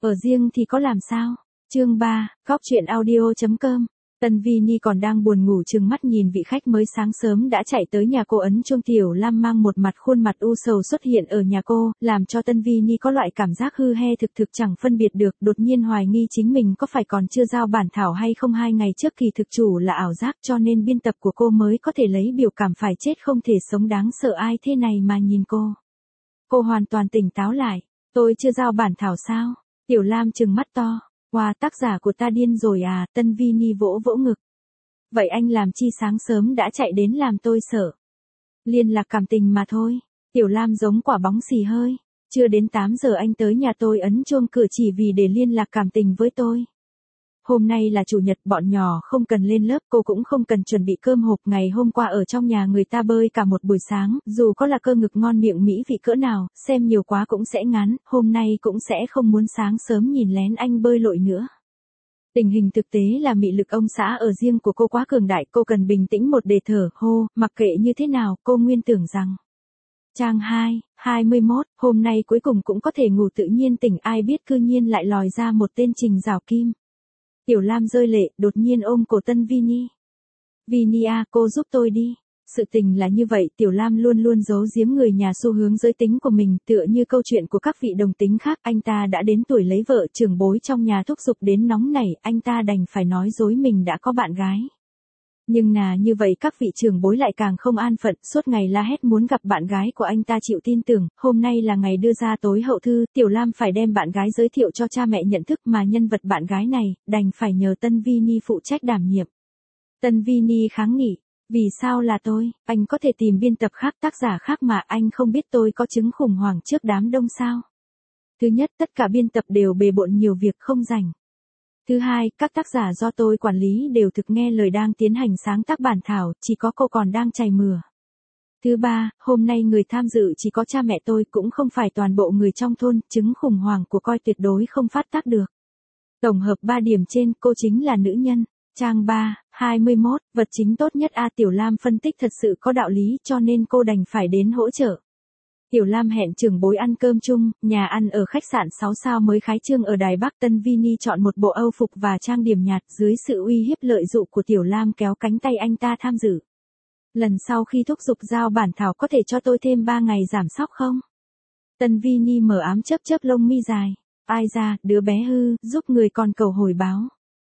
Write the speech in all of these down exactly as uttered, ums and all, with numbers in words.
Ở riêng thì có làm sao? Chương ba, góc truyện audio chấm com. Tân Vini còn đang buồn ngủ trừng mắt nhìn vị khách mới sáng sớm đã chạy tới nhà cô ấn chuông. Tiểu Lam mang một mặt khuôn mặt u sầu xuất hiện ở nhà cô, làm cho Tân Vini có loại cảm giác hư he thực thực chẳng phân biệt được, đột nhiên hoài nghi chính mình có phải còn chưa giao bản thảo hay không. Hai ngày trước kỳ thực chủ là ảo giác, cho nên biên tập của cô mới có thể lấy biểu cảm phải chết không thể sống đáng sợ ai thế này mà nhìn cô. Cô hoàn toàn tỉnh táo lại. Tôi chưa giao bản thảo sao? Tiểu Lam trừng mắt to. Wow, tác giả của ta điên rồi à? Tân Vini vỗ vỗ ngực. Vậy anh làm chi sáng sớm đã chạy đến làm tôi sợ? Liên lạc cảm tình mà thôi. Tiểu Lam giống quả bóng xì hơi. Chưa đến tám giờ anh tới nhà tôi ấn chuông cửa chỉ vì để liên lạc cảm tình với tôi. Hôm nay là chủ nhật, bọn nhỏ không cần lên lớp, cô cũng không cần chuẩn bị cơm hộp. Ngày hôm qua ở trong nhà người ta bơi cả một buổi sáng, dù có là cơ ngực ngon miệng mỹ vị cỡ nào, xem nhiều quá cũng sẽ ngán, hôm nay cũng sẽ không muốn sáng sớm nhìn lén anh bơi lội nữa. Tình hình thực tế là mị lực ông xã ở riêng của cô quá cường đại, cô cần bình tĩnh một để thở hô, mặc kệ như thế nào, cô nguyên tưởng rằng. Trang hai, hai mươi mốt, hôm nay cuối cùng cũng có thể ngủ tự nhiên tỉnh, ai biết cư nhiên lại lòi ra một tên Trình Giảo Kim. Tiểu Lam rơi lệ, đột nhiên ôm cổ Tân Vini. Vini à, cô giúp tôi đi. Sự tình là như vậy, Tiểu Lam luôn luôn giấu giếm người nhà xu hướng giới tính của mình, tựa như câu chuyện của các vị đồng tính khác. Anh ta đã đến tuổi lấy vợ, trưởng bối trong nhà thúc giục đến nóng nảy, anh ta đành phải nói dối mình đã có bạn gái. Nhưng là như vậy các vị trưởng bối lại càng không an phận, suốt ngày la hét muốn gặp bạn gái của anh ta chịu tin tưởng. Hôm nay là ngày đưa ra tối hậu thư, Tiểu Lam phải đem bạn gái giới thiệu cho cha mẹ nhận thức, mà nhân vật bạn gái này, đành phải nhờ Tân Vini phụ trách đảm nhiệm. Tân Vini kháng nghị, vì sao là tôi, anh có thể tìm biên tập khác, tác giả khác mà, anh không biết tôi có chứng khủng hoảng trước đám đông sao? Thứ nhất, tất cả biên tập đều bề bộn nhiều việc không rảnh. Thứ hai, các tác giả do tôi quản lý đều thực nghe lời đang tiến hành sáng tác bản thảo, chỉ có cô còn đang chày mửa. Thứ ba, hôm nay người tham dự chỉ có cha mẹ tôi, cũng không phải toàn bộ người trong thôn, chứng khủng hoảng của coi tuyệt đối không phát tác được. Tổng hợp ba điểm trên, cô chính là nữ nhân. Trang ba, hai mươi mốt, vật chính tốt nhất a. Tiểu Lam phân tích thật sự có đạo lý, cho nên cô đành phải đến hỗ trợ. Tiểu Lam hẹn trưởng bối ăn cơm chung, nhà ăn ở khách sạn sáu sao mới khai trương ở Đài Bắc. Tân Vini chọn một bộ Âu phục và trang điểm nhạt, dưới sự uy hiếp lợi dụ của Tiểu Lam kéo cánh tay anh ta tham dự. Lần sau khi thúc giục giao bản thảo có thể cho tôi thêm ba ngày giảm sóc không? Tân Vini mở ám chớp chớp lông mi dài. Ai ra, đứa bé hư, giúp người còn cầu hồi báo.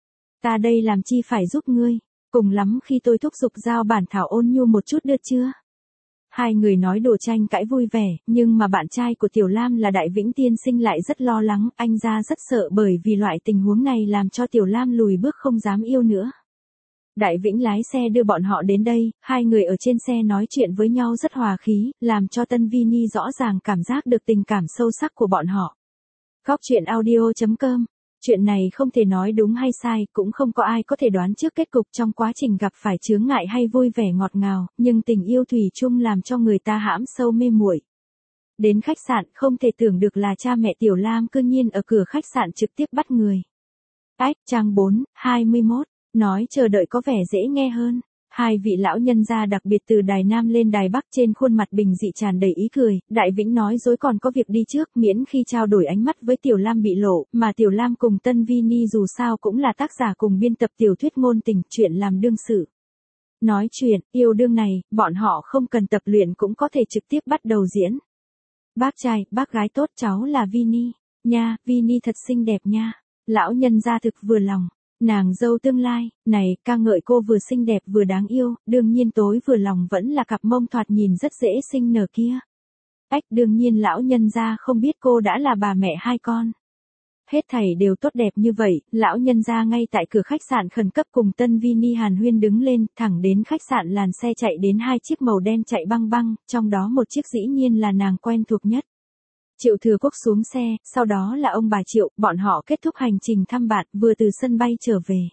Ta đây làm chi phải giúp ngươi, cùng lắm khi tôi thúc giục giao bản thảo ôn nhu một chút được chưa? Hai người nói đùa tranh cãi vui vẻ, nhưng mà bạn trai của Tiểu Lam là Đại Vĩnh tiên sinh lại rất lo lắng, anh ra rất sợ bởi vì loại tình huống này làm cho Tiểu Lam lùi bước không dám yêu nữa. Đại Vĩnh lái xe đưa bọn họ đến đây, hai người ở trên xe nói chuyện với nhau rất hòa khí, làm cho Tân Vini rõ ràng cảm giác được tình cảm sâu sắc của bọn họ. Góc truyện audio chấm com. Chuyện này không thể nói đúng hay sai, cũng không có ai có thể đoán trước kết cục trong quá trình gặp phải chướng ngại hay vui vẻ ngọt ngào, nhưng tình yêu thủy chung làm cho người ta hãm sâu mê muội. Đến khách sạn, không thể tưởng được là cha mẹ Tiểu Lam cư nhiên ở cửa khách sạn trực tiếp bắt người. Ách, trang bốn, hai mươi mốt, nói chờ đợi có vẻ dễ nghe hơn. Hai vị lão nhân gia đặc biệt từ Đài Nam lên Đài Bắc, trên khuôn mặt bình dị tràn đầy ý cười. Đại Vĩnh nói dối còn có việc đi trước, miễn khi trao đổi ánh mắt với Tiểu Lam bị lộ, mà Tiểu Lam cùng Tân Vini dù sao cũng là tác giả cùng biên tập tiểu thuyết ngôn tình, chuyện làm đương sự. Nói chuyện, yêu đương này, bọn họ không cần tập luyện cũng có thể trực tiếp bắt đầu diễn. Bác trai, bác gái tốt, cháu là Vini. Nha, Vini thật xinh đẹp nha. Lão nhân gia thực vừa lòng. Nàng dâu tương lai, này, ca ngợi cô vừa xinh đẹp vừa đáng yêu, đương nhiên tối vừa lòng vẫn là cặp mông thoạt nhìn rất dễ sinh nở kia. Ách, đương nhiên lão nhân gia không biết cô đã là bà mẹ hai con. Hết thảy đều tốt đẹp như vậy, lão nhân gia ngay tại cửa khách sạn khẩn cấp cùng Tân Vini hàn huyên đứng lên, thẳng đến khách sạn làn xe chạy đến hai chiếc màu đen chạy băng băng, trong đó một chiếc dĩ nhiên là nàng quen thuộc nhất. Triệu Thừa Quốc xuống xe, sau đó là ông bà Triệu, bọn họ kết thúc hành trình thăm bạn, vừa từ sân bay trở về.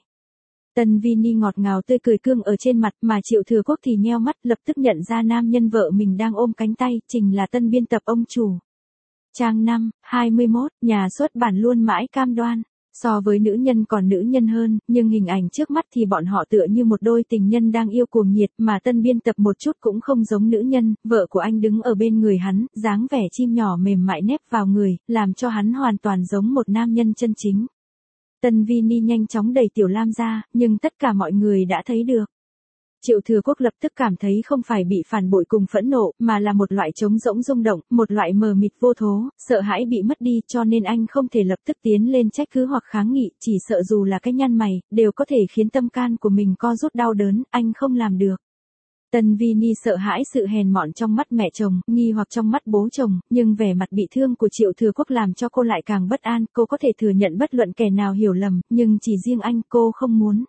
Tân Vini ngọt ngào tươi cười cương ở trên mặt, mà Triệu Thừa Quốc thì nheo mắt, lập tức nhận ra nam nhân vợ mình đang ôm cánh tay, Trình là tân biên tập ông chủ. Trang năm, hai mươi mốt, nhà xuất bản luôn mãi cam đoan. So với nữ nhân còn nữ nhân hơn, nhưng hình ảnh trước mắt thì bọn họ tựa như một đôi tình nhân đang yêu cuồng nhiệt, mà tân biên tập một chút cũng không giống nữ nhân, vợ của anh đứng ở bên người hắn, dáng vẻ chim nhỏ mềm mại nép vào người, làm cho hắn hoàn toàn giống một nam nhân chân chính. Tân Vini nhanh chóng đẩy Tiểu Lam ra, nhưng tất cả mọi người đã thấy được. Triệu Thừa Quốc lập tức cảm thấy không phải bị phản bội cùng phẫn nộ, mà là một loại trống rỗng rung động, một loại mờ mịt vô thố, sợ hãi bị mất đi, cho nên anh không thể lập tức tiến lên trách cứ hoặc kháng nghị, chỉ sợ dù là cái nhăn mày, đều có thể khiến tâm can của mình co rút đau đớn, anh không làm được. Tân Vini sợ hãi sự hèn mọn trong mắt mẹ chồng, nghi hoặc trong mắt bố chồng, nhưng vẻ mặt bị thương của Triệu Thừa Quốc làm cho cô lại càng bất an, cô có thể thừa nhận bất luận kẻ nào hiểu lầm, nhưng chỉ riêng anh cô không muốn.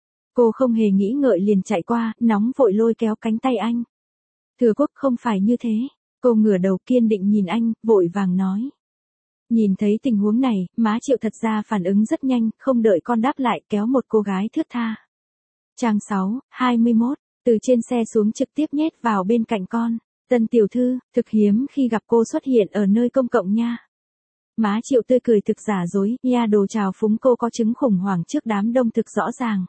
Cô không hề nghĩ ngợi liền chạy qua, nóng vội lôi kéo cánh tay anh. Thừa Quốc không phải như thế. Cô ngửa đầu kiên định nhìn anh, vội vàng nói. Nhìn thấy tình huống này, má Triệu thật ra phản ứng rất nhanh, không đợi con đáp lại kéo một cô gái thướt tha. Trang sáu, hai mươi mốt, từ trên xe xuống trực tiếp nhét vào bên cạnh con. Tân tiểu thư, thực hiếm khi gặp cô xuất hiện ở nơi công cộng nha. Má Triệu tươi cười thực giả dối, nha đồ chào phúng cô có chứng khủng hoảng trước đám đông thực rõ ràng.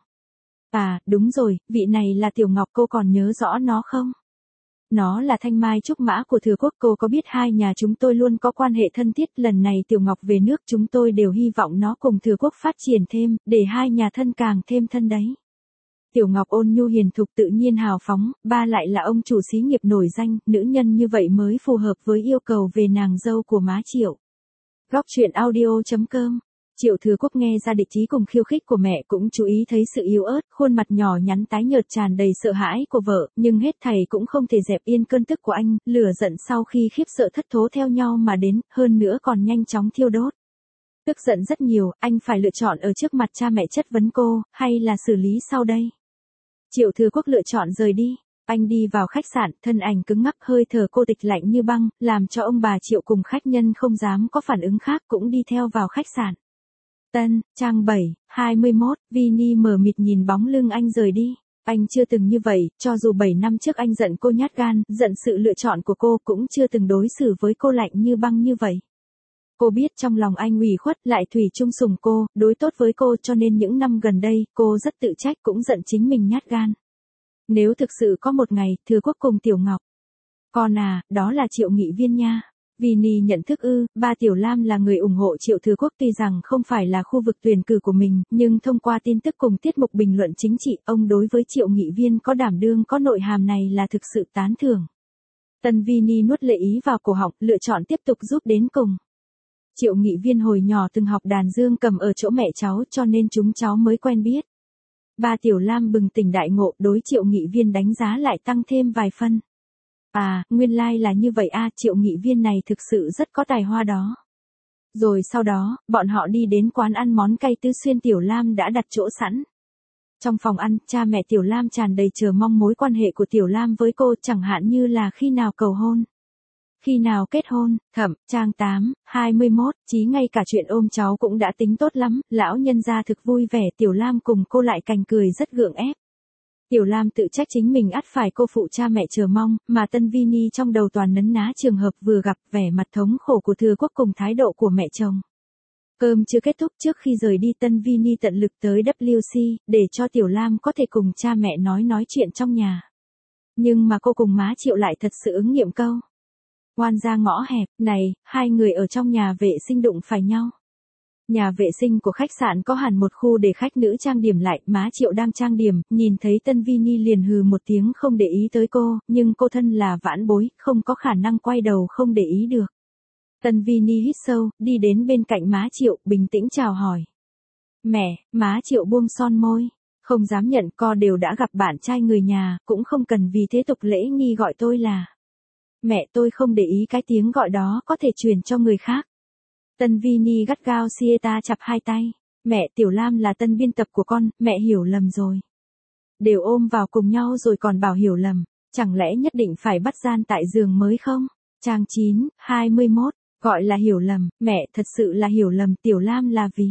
À, đúng rồi, vị này là Tiểu Ngọc, cô còn nhớ rõ nó không? Nó là thanh mai trúc mã của Thừa Quốc, cô có biết hai nhà chúng tôi luôn có quan hệ thân thiết, lần này Tiểu Ngọc về nước chúng tôi đều hy vọng nó cùng Thừa Quốc phát triển thêm, để hai nhà thân càng thêm thân đấy. Tiểu Ngọc ôn nhu hiền thục tự nhiên hào phóng, ba lại là ông chủ xí nghiệp nổi danh, nữ nhân như vậy mới phù hợp với yêu cầu về nàng dâu của má Triệu. Góc truyện audio chấm com. Triệu Thừa Quốc nghe ra địch ý cùng khiêu khích của mẹ, cũng chú ý thấy sự yếu ớt, khuôn mặt nhỏ nhắn tái nhợt tràn đầy sợ hãi của vợ, nhưng hết thảy cũng không thể dẹp yên cơn tức của anh, lửa giận sau khi khiếp sợ thất thố theo nhau mà đến, hơn nữa còn nhanh chóng thiêu đốt. Tức giận rất nhiều, anh phải lựa chọn ở trước mặt cha mẹ chất vấn cô, hay là xử lý sau đây. Triệu Thừa Quốc lựa chọn rời đi. Anh đi vào khách sạn, thân ảnh cứng ngắc, hơi thở cô tịch lạnh như băng, làm cho ông bà Triệu cùng khách nhân không dám có phản ứng khác, cũng đi theo vào khách sạn. Tân, trang bảy, hai mươi mốt, Vini mờ mịt nhìn bóng lưng anh rời đi. Anh chưa từng như vậy, cho dù bảy năm trước anh giận cô nhát gan, giận sự lựa chọn của cô, cũng chưa từng đối xử với cô lạnh như băng như vậy. Cô biết trong lòng anh ủy khuất, lại thủy chung sủng cô, đối tốt với cô, cho nên những năm gần đây, cô rất tự trách, cũng giận chính mình nhát gan. Nếu thực sự có một ngày, Thừa Quốc cùng Tiểu Ngọc. Con à, đó là Triệu nghị viên nha. Vini nhận thức ư, ba Tiểu Lam là người ủng hộ Triệu Thừa Quốc, tuy rằng không phải là khu vực tuyển cử của mình, nhưng thông qua tin tức cùng tiết mục bình luận chính trị, ông đối với Triệu nghị viên có đảm đương có nội hàm này là thực sự tán thưởng. Tân Vini nuốt lệ ý vào cổ họng, lựa chọn tiếp tục giúp đến cùng. Triệu nghị viên hồi nhỏ từng học đàn dương cầm ở chỗ mẹ cháu, cho nên chúng cháu mới quen biết. Ba Tiểu Lam bừng tỉnh đại ngộ, đối Triệu nghị viên đánh giá lại tăng thêm vài phân. À, nguyên lai là như vậy a, Triệu nghị viên này thực sự rất có tài hoa đó. Rồi sau đó, bọn họ đi đến quán ăn món cay Tứ Xuyên, Tiểu Lam đã đặt chỗ sẵn. Trong phòng ăn, cha mẹ Tiểu Lam tràn đầy chờ mong mối quan hệ của Tiểu Lam với cô, chẳng hạn như là khi nào cầu hôn, khi nào kết hôn. Thẩm, trang tám, hai mươi mốt, chí ngay cả chuyện ôm cháu cũng đã tính tốt lắm, lão nhân gia thực vui vẻ, Tiểu Lam cùng cô lại cành cười rất gượng ép. Tiểu Lam tự trách chính mình ắt phải cô phụ cha mẹ chờ mong, mà Tân Vini trong đầu toàn nấn ná trường hợp vừa gặp, vẻ mặt thống khổ của Thừa Quốc cùng thái độ của mẹ chồng. Cơm chưa kết thúc, trước khi rời đi Tân Vini tận lực tới W C, để cho Tiểu Lam có thể cùng cha mẹ nói nói chuyện trong nhà. Nhưng mà cô cùng má Triệu lại thật sự ứng nghiệm câu. Oan ra ngõ hẹp, này, hai người ở trong nhà vệ sinh đụng phải nhau. Nhà vệ sinh của khách sạn có hẳn một khu để khách nữ trang điểm lại, má Triệu đang trang điểm, nhìn thấy Tân Vini liền hừ một tiếng không để ý tới cô, nhưng cô thân là vãn bối, không có khả năng quay đầu không để ý được. Tân Vini hít sâu, đi đến bên cạnh má Triệu, bình tĩnh chào hỏi. Mẹ, má Triệu buông son môi, không dám nhận, co đều đã gặp bạn trai người nhà, cũng không cần vì thế tục lễ nghi gọi tôi là. Mẹ, tôi không để ý cái tiếng gọi đó có thể truyền cho người khác. Tân Vini gắt gao Sieta chặp hai tay. Mẹ, Tiểu Lam là tân biên tập của con, mẹ hiểu lầm rồi. Đều ôm vào cùng nhau rồi còn bảo hiểu lầm, chẳng lẽ nhất định phải bắt gian tại giường mới không? Trang chín, hai mươi mốt, gọi là hiểu lầm, mẹ thật sự là hiểu lầm, Tiểu Lam là vì.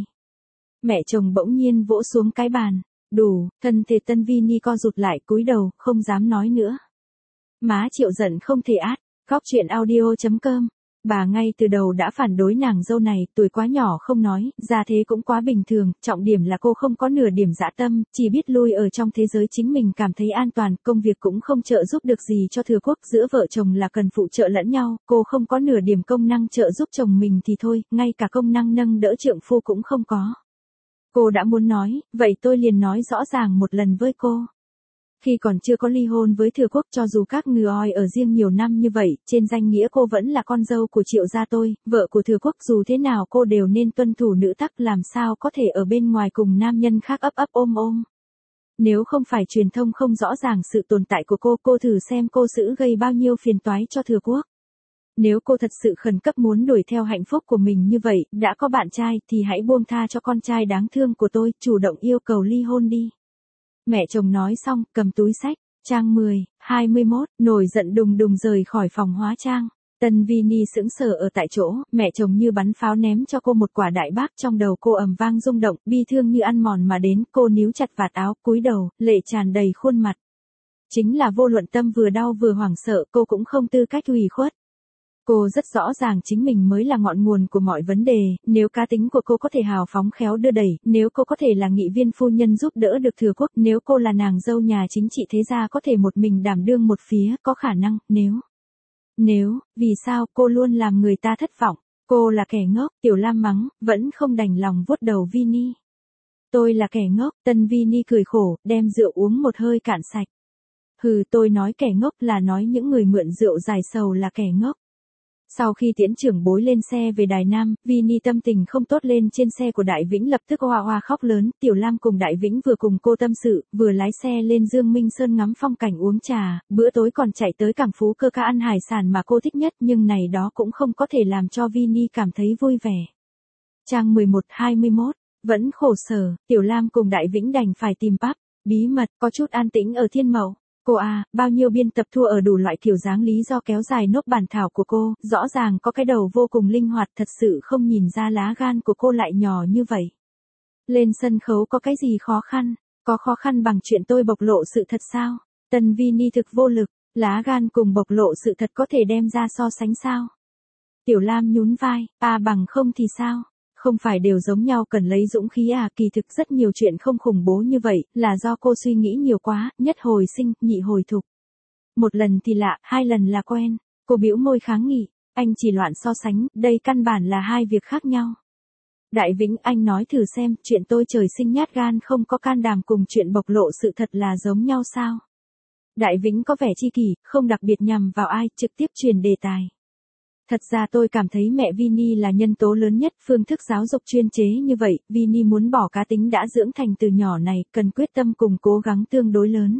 Mẹ chồng bỗng nhiên vỗ xuống cái bàn. Đủ, thân thể Tân Vini co rụt lại, cúi đầu, không dám nói nữa. Má Triệu giận không thể át. Góc truyện audio chấm com Bà ngay từ đầu đã phản đối nàng dâu này, tuổi quá nhỏ không nói, gia thế cũng quá bình thường, trọng điểm là cô không có nửa điểm dã tâm, chỉ biết lui ở trong thế giới chính mình cảm thấy an toàn, công việc cũng không trợ giúp được gì cho thừa quốc, giữa vợ chồng là cần phụ trợ lẫn nhau, cô không có nửa điểm công năng trợ giúp chồng mình thì thôi, ngay cả công năng nâng đỡ trượng phu cũng không có. Cô đã muốn nói, vậy tôi liền nói rõ ràng một lần với cô. Khi còn chưa có ly hôn với thừa quốc, cho dù các ngừ oi ở riêng nhiều năm như vậy, trên danh nghĩa cô vẫn là con dâu của Triệu gia tôi, vợ của thừa quốc, dù thế nào cô đều nên tuân thủ nữ tắc, làm sao có thể ở bên ngoài cùng nam nhân khác ấp ấp ôm ôm. Nếu không phải truyền thông không rõ ràng sự tồn tại của cô, cô thử xem cô xử gây bao nhiêu phiền toái cho thừa quốc. Nếu cô thật sự khẩn cấp muốn đuổi theo hạnh phúc của mình như vậy, đã có bạn trai thì hãy buông tha cho con trai đáng thương của tôi, chủ động yêu cầu ly hôn đi. Mẹ chồng nói xong, cầm túi xách, trang mười, hai mươi mốt, nổi giận đùng đùng rời khỏi phòng hóa trang. Tân Vini sững sờ ở tại chỗ, mẹ chồng như bắn pháo ném cho cô một quả đại bác, trong đầu cô ầm vang rung động, bi thương như ăn mòn mà đến, cô níu chặt vạt áo, cúi đầu, lệ tràn đầy khuôn mặt. Chính là vô luận tâm vừa đau vừa hoảng sợ, cô cũng không tư cách ủy khuất. Cô rất rõ ràng chính mình mới là ngọn nguồn của mọi vấn đề, nếu cá tính của cô có thể hào phóng khéo đưa đẩy, nếu cô có thể là nghị viên phu nhân giúp đỡ được thừa quốc, nếu cô là nàng dâu nhà chính trị thế gia có thể một mình đảm đương một phía, có khả năng, nếu. Nếu, vì sao cô luôn làm người ta thất vọng, cô là kẻ ngốc, Tiểu Lam mắng, vẫn không đành lòng vuốt đầu Vini. Tôi là kẻ ngốc, Tân Vini cười khổ, đem rượu uống một hơi cạn sạch. Hừ, tôi nói kẻ ngốc là nói những người mượn rượu giải sầu là kẻ ngốc. Sau khi tiễn trưởng bối lên xe về Đài Nam, Vini tâm tình không tốt, lên trên xe của Đại Vĩnh lập tức hoa hoa khóc lớn, Tiểu Lam cùng Đại Vĩnh vừa cùng cô tâm sự, vừa lái xe lên Dương Minh Sơn ngắm phong cảnh uống trà, bữa tối còn chạy tới cảng Phú Cơ ca ăn hải sản mà cô thích nhất, nhưng này đó cũng không có thể làm cho Vini cảm thấy vui vẻ. Trang mười một, hai mươi mốt, vẫn khổ sở, Tiểu Lam cùng Đại Vĩnh đành phải tìm pub, bí mật, có chút an tĩnh ở Thiên Mậu. Cô à, bao nhiêu biên tập thua ở đủ loại kiểu dáng lý do kéo dài nốt bản thảo của cô, rõ ràng có cái đầu vô cùng linh hoạt, thật sự không nhìn ra lá gan của cô lại nhỏ như vậy. Lên sân khấu có cái gì khó khăn, có khó khăn bằng chuyện tôi bộc lộ sự thật sao? Tân Vini thực vô lực, lá gan cùng bộc lộ sự thật có thể đem ra so sánh sao? Tiểu Lam nhún vai, à bằng không thì sao? Không phải đều giống nhau cần lấy dũng khí à, kỳ thực rất nhiều chuyện không khủng bố như vậy, là do cô suy nghĩ nhiều quá, nhất hồi sinh, nhị hồi thục. Một lần thì lạ, hai lần là quen, cô bĩu môi kháng nghị, anh chỉ loạn so sánh, đây căn bản là hai việc khác nhau. Đại Vĩnh, anh nói thử xem, chuyện tôi trời sinh nhát gan không có can đảm cùng chuyện bộc lộ sự thật là giống nhau sao? Đại Vĩnh có vẻ chi kỷ, không đặc biệt nhằm vào ai, trực tiếp truyền đề tài. Thật ra tôi cảm thấy mẹ Vini là nhân tố lớn nhất, phương thức giáo dục chuyên chế như vậy, Vini muốn bỏ cá tính đã dưỡng thành từ nhỏ này, cần quyết tâm cùng cố gắng tương đối lớn.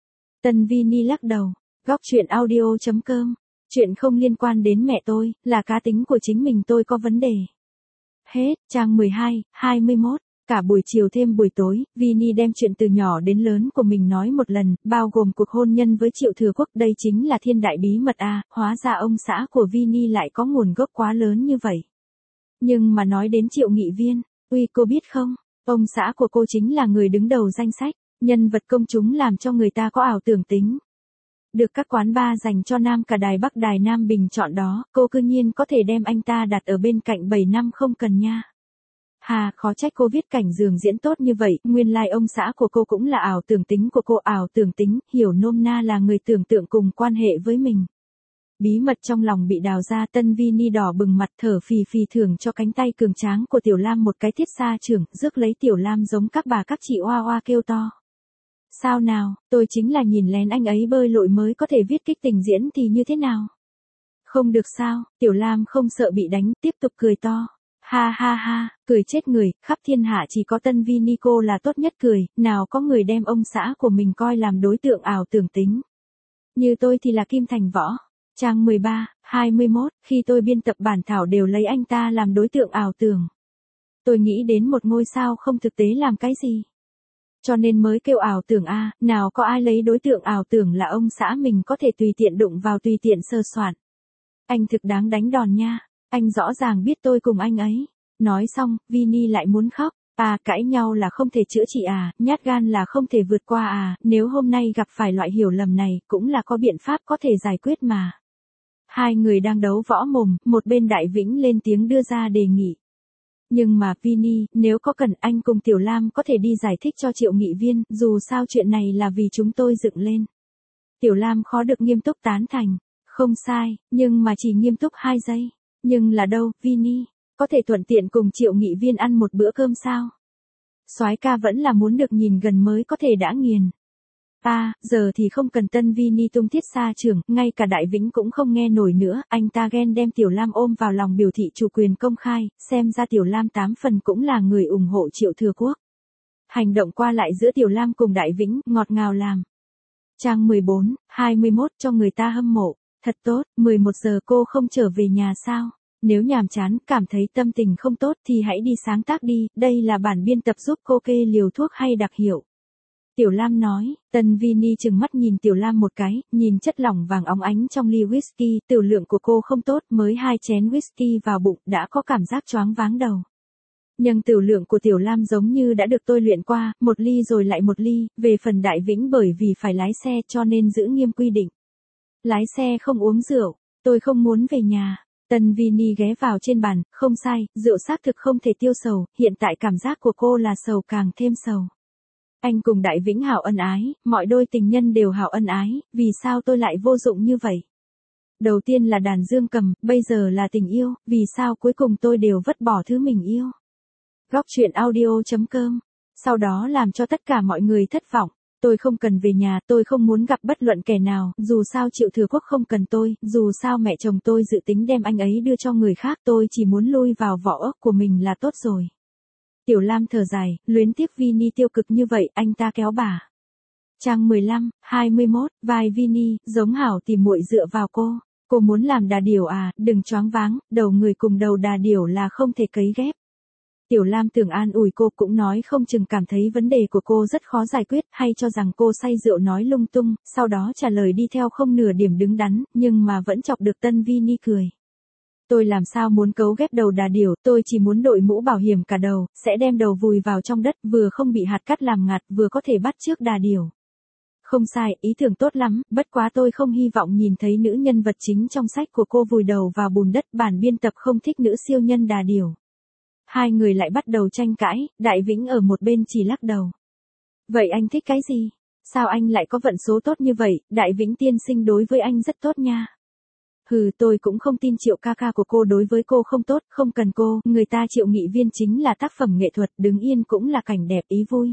Tân Vini lắc đầu, góc chuyện audio chấm com, chuyện không liên quan đến mẹ tôi, là cá tính của chính mình tôi có vấn đề. Hết, trang mười hai, hai mươi mốt. Cả buổi chiều thêm buổi tối, Vini đem chuyện từ nhỏ đến lớn của mình nói một lần, bao gồm cuộc hôn nhân với Triệu Thừa Quốc, đây chính là thiên đại bí mật a, à, hóa ra ông xã của Vini lại có nguồn gốc quá lớn như vậy. Nhưng mà nói đến Triệu nghị viên, uy cô biết không, ông xã của cô chính là người đứng đầu danh sách, nhân vật công chúng làm cho người ta có ảo tưởng tính. Được các quán bar dành cho nam cả Đài Bắc Đài Nam bình chọn đó, cô cư nhiên có thể đem anh ta đặt ở bên cạnh bảy năm không cần nha. Hà, khó trách cô viết cảnh giường diễn tốt như vậy, nguyên lai like ông xã của cô cũng là ảo tưởng tính của cô, ảo tưởng tính, hiểu nôm na là người tưởng tượng cùng quan hệ với mình. Bí mật trong lòng bị đào ra, Tân Vini đỏ bừng mặt thở phì phì thưởng cho cánh tay cường tráng của Tiểu Lam một cái thiết xa trưởng, rước lấy Tiểu Lam giống các bà các chị oa oa kêu to. Sao nào, tôi chính là nhìn lén anh ấy bơi lội mới có thể viết kích tình diễn thì như thế nào? Không được sao, Tiểu Lam không sợ bị đánh, tiếp tục cười to. Ha ha ha, cười chết người, khắp thiên hạ chỉ có Tân Vini cô là tốt nhất cười, nào có người đem ông xã của mình coi làm đối tượng ảo tưởng tính. Như tôi thì là Kim Thành Võ. Trang mười ba, hai mươi mốt, khi tôi biên tập bản thảo đều lấy anh ta làm đối tượng ảo tưởng. Tôi nghĩ đến một ngôi sao không thực tế làm cái gì. Cho nên mới kêu ảo tưởng a, à, nào có ai lấy đối tượng ảo tưởng là ông xã mình có thể tùy tiện đụng vào tùy tiện sơ soạn. Anh thực đáng đánh đòn nha. Anh rõ ràng biết tôi cùng anh ấy. Nói xong, Vini lại muốn khóc. À, cãi nhau là không thể chữa trị à, nhát gan là không thể vượt qua à, nếu hôm nay gặp phải loại hiểu lầm này, cũng là có biện pháp có thể giải quyết mà. Hai người đang đấu võ mồm, một bên Đại Vĩnh lên tiếng đưa ra đề nghị. Nhưng mà Vini, nếu có cần anh cùng Tiểu Lam có thể đi giải thích cho Triệu Nghị Viên, dù sao chuyện này là vì chúng tôi dựng lên. Tiểu Lam khó được nghiêm túc tán thành. Không sai, nhưng mà chỉ nghiêm túc hai giây. Nhưng là đâu, Vini, có thể thuận tiện cùng Triệu Nghị Viên ăn một bữa cơm sao? Soái ca vẫn là muốn được nhìn gần mới có thể đã nghiền. À, giờ thì không cần Tân Vini tung thiết xa trưởng, ngay cả Đại Vĩnh cũng không nghe nổi nữa, anh ta ghen đem Tiểu Lam ôm vào lòng biểu thị chủ quyền công khai, xem ra Tiểu Lam tám phần cũng là người ủng hộ Triệu Thừa Quốc. Hành động qua lại giữa Tiểu Lam cùng Đại Vĩnh, ngọt ngào làm. Trang mười bốn, hai mươi mốt cho người ta hâm mộ, thật tốt, mười một giờ cô không trở về nhà sao? Nếu nhàm chán, cảm thấy tâm tình không tốt thì hãy đi sáng tác đi, đây là bản biên tập giúp cô kê liều thuốc hay đặc hiệu. Tiểu Lam nói, Tân Vini chừng mắt nhìn Tiểu Lam một cái, nhìn chất lỏng vàng óng ánh trong ly whisky, tiểu lượng của cô không tốt, mới hai chén whisky vào bụng đã có cảm giác choáng váng đầu. Nhưng tiểu lượng của Tiểu Lam giống như đã được tôi luyện qua, một ly rồi lại một ly, về phần Đại Vĩnh bởi vì phải lái xe cho nên giữ nghiêm quy định. Lái xe không uống rượu, tôi không muốn về nhà. Tân Vini ghé vào trên bàn, không sai, rượu xác thực không thể tiêu sầu, hiện tại cảm giác của cô là sầu càng thêm sầu. Anh cùng Đại Vĩnh hảo ân ái, mọi đôi tình nhân đều hảo ân ái, vì sao tôi lại vô dụng như vậy? Đầu tiên là đàn dương cầm, bây giờ là tình yêu, vì sao cuối cùng tôi đều vứt bỏ thứ mình yêu? Góc truyện audio chấm com. Sau đó làm cho tất cả mọi người thất vọng. Tôi không cần về nhà, tôi không muốn gặp bất luận kẻ nào, dù sao Triệu Thừa Quốc không cần tôi, dù sao mẹ chồng tôi dự tính đem anh ấy đưa cho người khác, tôi chỉ muốn lui vào vỏ ốc của mình là tốt rồi. Tiểu Lam thở dài, luyến tiếc Vini tiêu cực như vậy, anh ta kéo bà. Trang mười lăm, hai mươi mốt, vai Vini, giống hảo tìm muội dựa vào cô. Cô muốn làm đà điểu à, đừng choáng váng, đầu người cùng đầu đà điểu là không thể cấy ghép. Tiểu Lam tưởng an ủi cô, cũng nói không chừng cảm thấy vấn đề của cô rất khó giải quyết, hay cho rằng cô say rượu nói lung tung, sau đó trả lời đi theo không nửa điểm đứng đắn, nhưng mà vẫn chọc được Tân Vini cười. Tôi làm sao muốn cấu ghép đầu đà điểu, tôi chỉ muốn đội mũ bảo hiểm cả đầu, sẽ đem đầu vùi vào trong đất, vừa không bị hạt cát làm ngạt, vừa có thể bắt chước đà điểu. Không sai, ý tưởng tốt lắm, bất quá tôi không hy vọng nhìn thấy nữ nhân vật chính trong sách của cô vùi đầu vào bùn đất, bản biên tập không thích nữ siêu nhân đà điểu. Hai người lại bắt đầu tranh cãi, Đại Vĩnh ở một bên chỉ lắc đầu. Vậy anh thích cái gì? Sao anh lại có vận số tốt như vậy, Đại Vĩnh tiên sinh đối với anh rất tốt nha. Hừ, tôi cũng không tin Triệu ca ca của cô đối với cô không tốt, không cần cô, người ta Triệu Nghị Viên chính là tác phẩm nghệ thuật, đứng yên cũng là cảnh đẹp ý vui.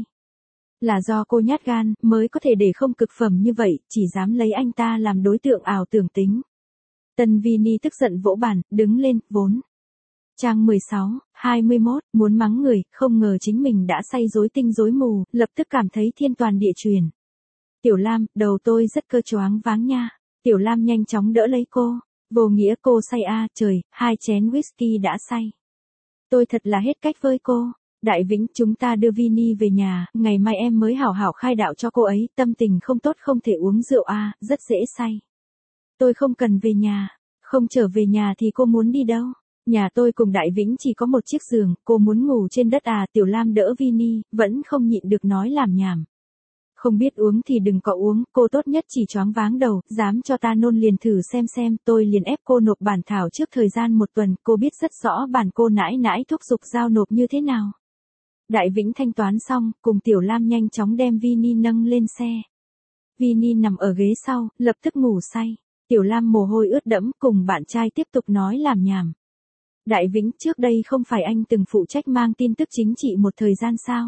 Là do cô nhát gan, mới có thể để không cực phẩm như vậy, chỉ dám lấy anh ta làm đối tượng ảo tưởng tính. Tân Vini tức giận vỗ bàn, đứng lên, vốn. Trang mười sáu, hai mươi mốt, muốn mắng người, không ngờ chính mình đã say rối tinh rối mù, lập tức cảm thấy thiên toàn địa truyền. Tiểu Lam, đầu tôi rất cơ choáng váng nha. Tiểu Lam nhanh chóng đỡ lấy cô. Vô nghĩa cô say a, trời, hai chén whisky đã say. Tôi thật là hết cách với cô. Đại Vĩnh, chúng ta đưa Vini về nhà, ngày mai em mới hảo hảo khai đạo cho cô ấy, tâm tình không tốt không thể uống rượu a, rất dễ say. Tôi không cần về nhà. Không trở về nhà thì cô muốn đi đâu? Nhà tôi cùng Đại Vĩnh chỉ có một chiếc giường, cô muốn ngủ trên đất à? Tiểu Lam đỡ Vini, vẫn không nhịn được nói làm nhảm. Không biết uống thì đừng có uống, cô tốt nhất chỉ choáng váng đầu, dám cho ta nôn liền thử xem xem, tôi liền ép cô nộp bản thảo trước thời gian một tuần, cô biết rất rõ bản cô nãi nãi thúc giục giao nộp như thế nào. Đại Vĩnh thanh toán xong, cùng Tiểu Lam nhanh chóng đem Vini nâng lên xe. Vini nằm ở ghế sau, lập tức ngủ say. Tiểu Lam mồ hôi ướt đẫm, cùng bạn trai tiếp tục nói làm nhảm. Đại Vĩnh, trước đây không phải anh từng phụ trách mang tin tức chính trị một thời gian sao?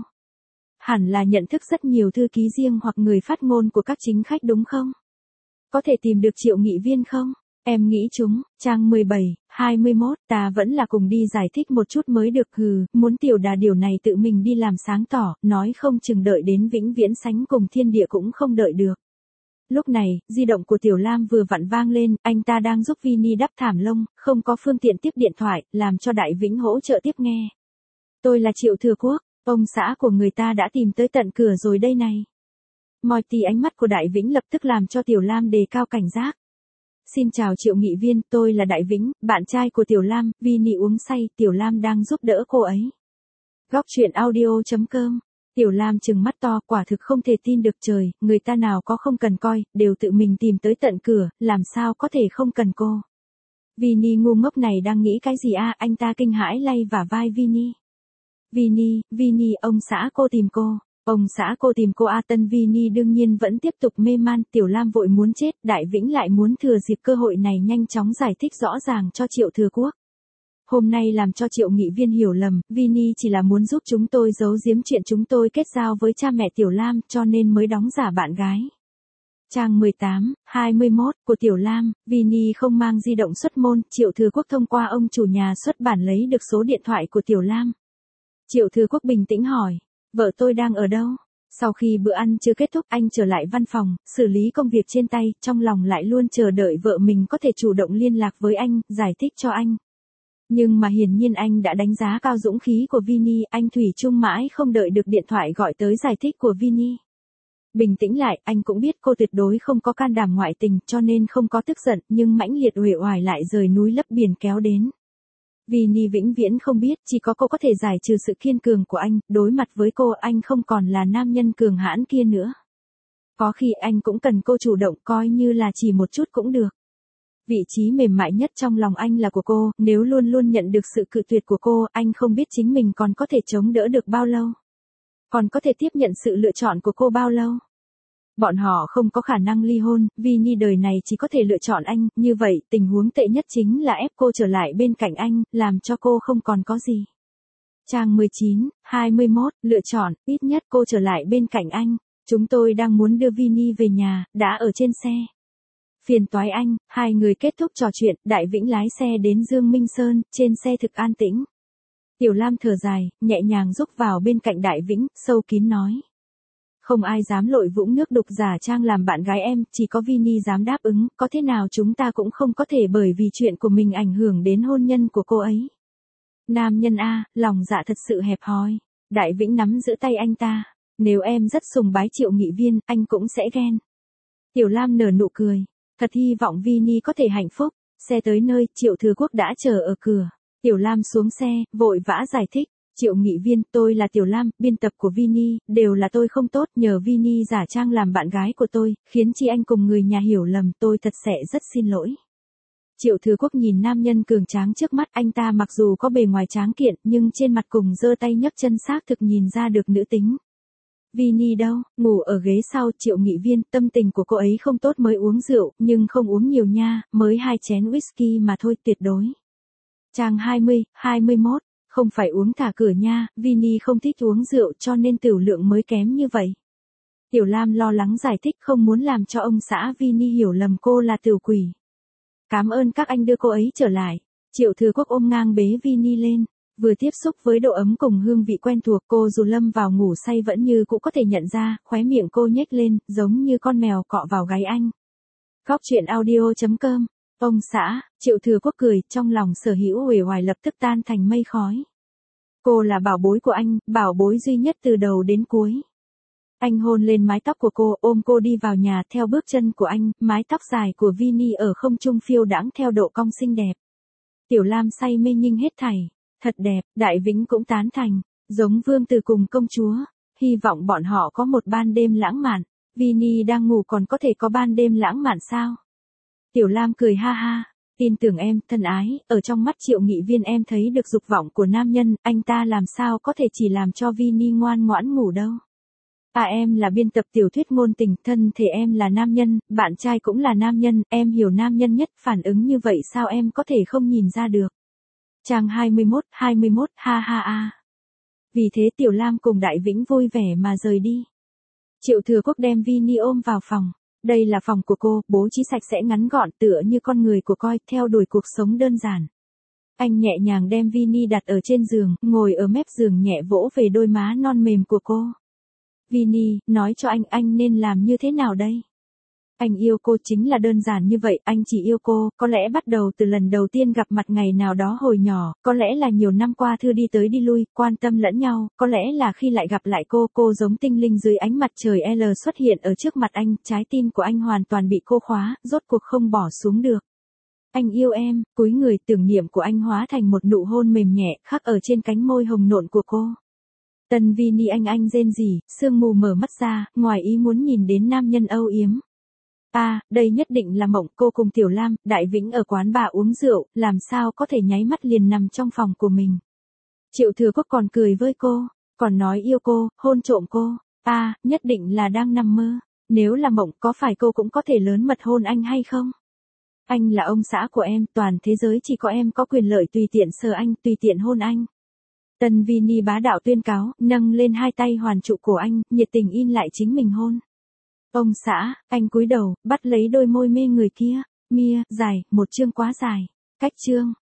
Hẳn là nhận thức rất nhiều thư ký riêng hoặc người phát ngôn của các chính khách đúng không? Có thể tìm được Triệu Nghị Viên không? Em nghĩ chúng, trang mười bảy, hai mươi mốt, ta vẫn là cùng đi giải thích một chút mới được, hừ, muốn tiểu đà điều này tự mình đi làm sáng tỏ, nói không chừng đợi đến vĩnh viễn sánh cùng thiên địa cũng không đợi được. Lúc này, di động của Tiểu Lam vừa vặn vang lên, anh ta đang giúp Vini đắp thảm lông, không có phương tiện tiếp điện thoại, làm cho Đại Vĩnh hỗ trợ tiếp nghe. Tôi là Triệu Thừa Quốc, ông xã của người ta đã tìm tới tận cửa rồi đây này. Moi tì ánh mắt của Đại Vĩnh lập tức làm cho Tiểu Lam đề cao cảnh giác. Xin chào Triệu Nghị Viên, tôi là Đại Vĩnh, bạn trai của Tiểu Lam, Vini uống say, Tiểu Lam đang giúp đỡ cô ấy. Góc truyện audio chấm com. Tiểu Lam trừng mắt to, quả thực không thể tin được, trời, người ta nào có không cần coi, đều tự mình tìm tới tận cửa, làm sao có thể không cần cô. Vini ngu ngốc này đang nghĩ cái gì a? Anh ta kinh hãi lay vả vai Vini. Vini, Vini, ông xã cô tìm cô. Ông xã cô tìm cô a. Tân Vini đương nhiên vẫn tiếp tục mê man. Tiểu Lam vội muốn chết. Đại Vĩnh lại muốn thừa dịp cơ hội này nhanh chóng giải thích rõ ràng cho Triệu Thừa Quốc. Hôm nay làm cho Triệu Nghị Viên hiểu lầm, Vini chỉ là muốn giúp chúng tôi giấu giếm chuyện chúng tôi kết giao với cha mẹ Tiểu Lam, cho nên mới đóng giả bạn gái. Trang mười tám, hai mươi mốt của Tiểu Lam, Vini không mang di động xuất môn, Triệu Thừa Quốc thông qua ông chủ nhà xuất bản lấy được số điện thoại của Tiểu Lam. Triệu Thừa Quốc bình tĩnh hỏi, vợ tôi đang ở đâu? Sau khi bữa ăn chưa kết thúc, anh trở lại văn phòng, xử lý công việc trên tay, trong lòng lại luôn chờ đợi vợ mình có thể chủ động liên lạc với anh, giải thích cho anh. Nhưng mà hiển nhiên anh đã đánh giá cao dũng khí của Vini, anh thủy chung mãi không đợi được điện thoại gọi tới giải thích của Vini. Bình tĩnh lại, anh cũng biết cô tuyệt đối không có can đảm ngoại tình, cho nên không có tức giận, nhưng mãnh liệt uể oải lại rời núi lấp biển kéo đến. Vini vĩnh viễn không biết, chỉ có cô có thể giải trừ sự kiên cường của anh, đối mặt với cô anh không còn là nam nhân cường hãn kia nữa. Có khi anh cũng cần cô chủ động, coi như là chỉ một chút cũng được. Vị trí mềm mại nhất trong lòng anh là của cô, nếu luôn luôn nhận được sự cự tuyệt của cô, anh không biết chính mình còn có thể chống đỡ được bao lâu. Còn có thể tiếp nhận sự lựa chọn của cô bao lâu. Bọn họ không có khả năng ly hôn, Vini đời này chỉ có thể lựa chọn anh, như vậy tình huống tệ nhất chính là ép cô trở lại bên cạnh anh, làm cho cô không còn có gì. Trang mười chín, hai mươi mốt, lựa chọn, ít nhất cô trở lại bên cạnh anh. Chúng tôi đang muốn đưa Vini về nhà, đã ở trên xe. Phiền toái anh, hai người kết thúc trò chuyện, Đại Vĩnh lái xe đến Dương Minh Sơn, trên xe thực an tĩnh. Tiểu Lam thở dài, nhẹ nhàng rúc vào bên cạnh Đại Vĩnh, sâu kín nói. Không ai dám lội vũng nước đục giả trang làm bạn gái em, chỉ có Vini dám đáp ứng, có thế nào chúng ta cũng không có thể bởi vì chuyện của mình ảnh hưởng đến hôn nhân của cô ấy. Nam nhân A, lòng dạ thật sự hẹp hòi. Đại Vĩnh nắm giữ tay anh ta. Nếu em rất sùng bái Triệu Nghị Viên, anh cũng sẽ ghen. Tiểu Lam nở nụ cười. Thật hy vọng Vini có thể hạnh phúc. Xe tới nơi, Triệu Thừa Quốc đã chờ ở cửa. Tiểu Lam xuống xe, vội vã giải thích. Triệu Nghị Viên, tôi là Tiểu Lam, biên tập của Vini, đều là tôi không tốt, nhờ Vini giả trang làm bạn gái của tôi, khiến chi anh cùng người nhà hiểu lầm, tôi thật sẽ rất xin lỗi. Triệu Thừa Quốc nhìn nam nhân cường tráng trước mắt, anh ta mặc dù có bề ngoài tráng kiện, nhưng trên mặt cùng giơ tay nhấc chân xác thực nhìn ra được nữ tính. Vini đâu, ngủ ở ghế sau. Triệu Nghị Viên, tâm tình của cô ấy không tốt mới uống rượu, nhưng không uống nhiều nha, mới hai chén whisky mà thôi, tuyệt đối. Trang hai mươi, hai mươi mốt, không phải uống thả cửa nha, Vini không thích uống rượu cho nên tửu lượng mới kém như vậy. Tiểu Lam lo lắng giải thích, không muốn làm cho ông xã Vini hiểu lầm cô là tửu quỷ. Cảm ơn các anh đưa cô ấy trở lại. Triệu Thừa Quốc ôm ngang bế Vini lên. Vừa tiếp xúc với độ ấm cùng hương vị quen thuộc, cô dù lâm vào ngủ say vẫn như cũng có thể nhận ra, khóe miệng cô nhếch lên, giống như con mèo cọ vào gáy anh. Góc truyện audio chấm com. Ông xã, Triệu Thừa Quốc cười, trong lòng sở hữu uể oải lập tức tan thành mây khói. Cô là bảo bối của anh, bảo bối duy nhất từ đầu đến cuối. Anh hôn lên mái tóc của cô, ôm cô đi vào nhà, theo bước chân của anh, mái tóc dài của Vini ở không trung phiêu đãng theo độ cong xinh đẹp. Tiểu Lam say mê nhinh hết thảy, thật đẹp, Đại Vĩnh cũng tán thành, giống vương tử cùng công chúa, hy vọng bọn họ có một ban đêm lãng mạn. Vini đang ngủ còn có thể có ban đêm lãng mạn sao? Tiểu Lam cười ha ha, tin tưởng em, thân ái, ở trong mắt Triệu Nghị Viên em thấy được dục vọng của nam nhân, anh ta làm sao có thể chỉ làm cho Vini ngoan ngoãn ngủ đâu. À em là biên tập tiểu thuyết ngôn tình, thân thể em là nam nhân, bạn trai cũng là nam nhân, em hiểu nam nhân nhất, phản ứng như vậy sao em có thể không nhìn ra được. Trang hai mươi mốt, hai mươi mốt, ha ha ha. Vì thế Tiểu Lam cùng Đại Vĩnh vui vẻ mà rời đi. Triệu Thừa Quốc đem Vini ôm vào phòng. Đây là phòng của cô, bố trí sạch sẽ ngắn gọn tựa như con người của coi, theo đuổi cuộc sống đơn giản. Anh nhẹ nhàng đem Vini đặt ở trên giường, ngồi ở mép giường nhẹ vỗ về đôi má non mềm của cô. Vini, nói cho anh, anh nên làm như thế nào đây? Anh yêu cô chính là đơn giản như vậy, anh chỉ yêu cô, có lẽ bắt đầu từ lần đầu tiên gặp mặt ngày nào đó hồi nhỏ, có lẽ là nhiều năm qua thư đi tới đi lui, quan tâm lẫn nhau, có lẽ là khi lại gặp lại cô, cô giống tinh linh dưới ánh mặt trời L xuất hiện ở trước mặt anh, trái tim của anh hoàn toàn bị cô khóa, rốt cuộc không bỏ xuống được. Anh yêu em, cúi người, tưởng niệm của anh hóa thành một nụ hôn mềm nhẹ, khắc ở trên cánh môi hồng nộn của cô. Tần Vini anh anh rên rỉ, sương mù mở mắt ra, ngoài ý muốn nhìn đến nam nhân âu yếm. À, đây nhất định là mộng, cô cùng Tiểu Lam, Đại Vĩnh ở quán bà uống rượu, làm sao có thể nháy mắt liền nằm trong phòng của mình. Triệu Thừa Quốc còn cười với cô, còn nói yêu cô, hôn trộm cô. À, nhất định là đang nằm mơ. Nếu là mộng, có phải cô cũng có thể lớn mật hôn anh hay không? Anh là ông xã của em, toàn thế giới chỉ có em có quyền lợi tùy tiện sờ anh, tùy tiện hôn anh. Tần Vini bá đạo tuyên cáo, nâng lên hai tay hoàn trụ cổ anh, nhiệt tình in lại chính mình hôn. Ông xã, anh cúi đầu, bắt lấy đôi môi mê người kia. Mia, dài, một chương quá dài. Cách chương.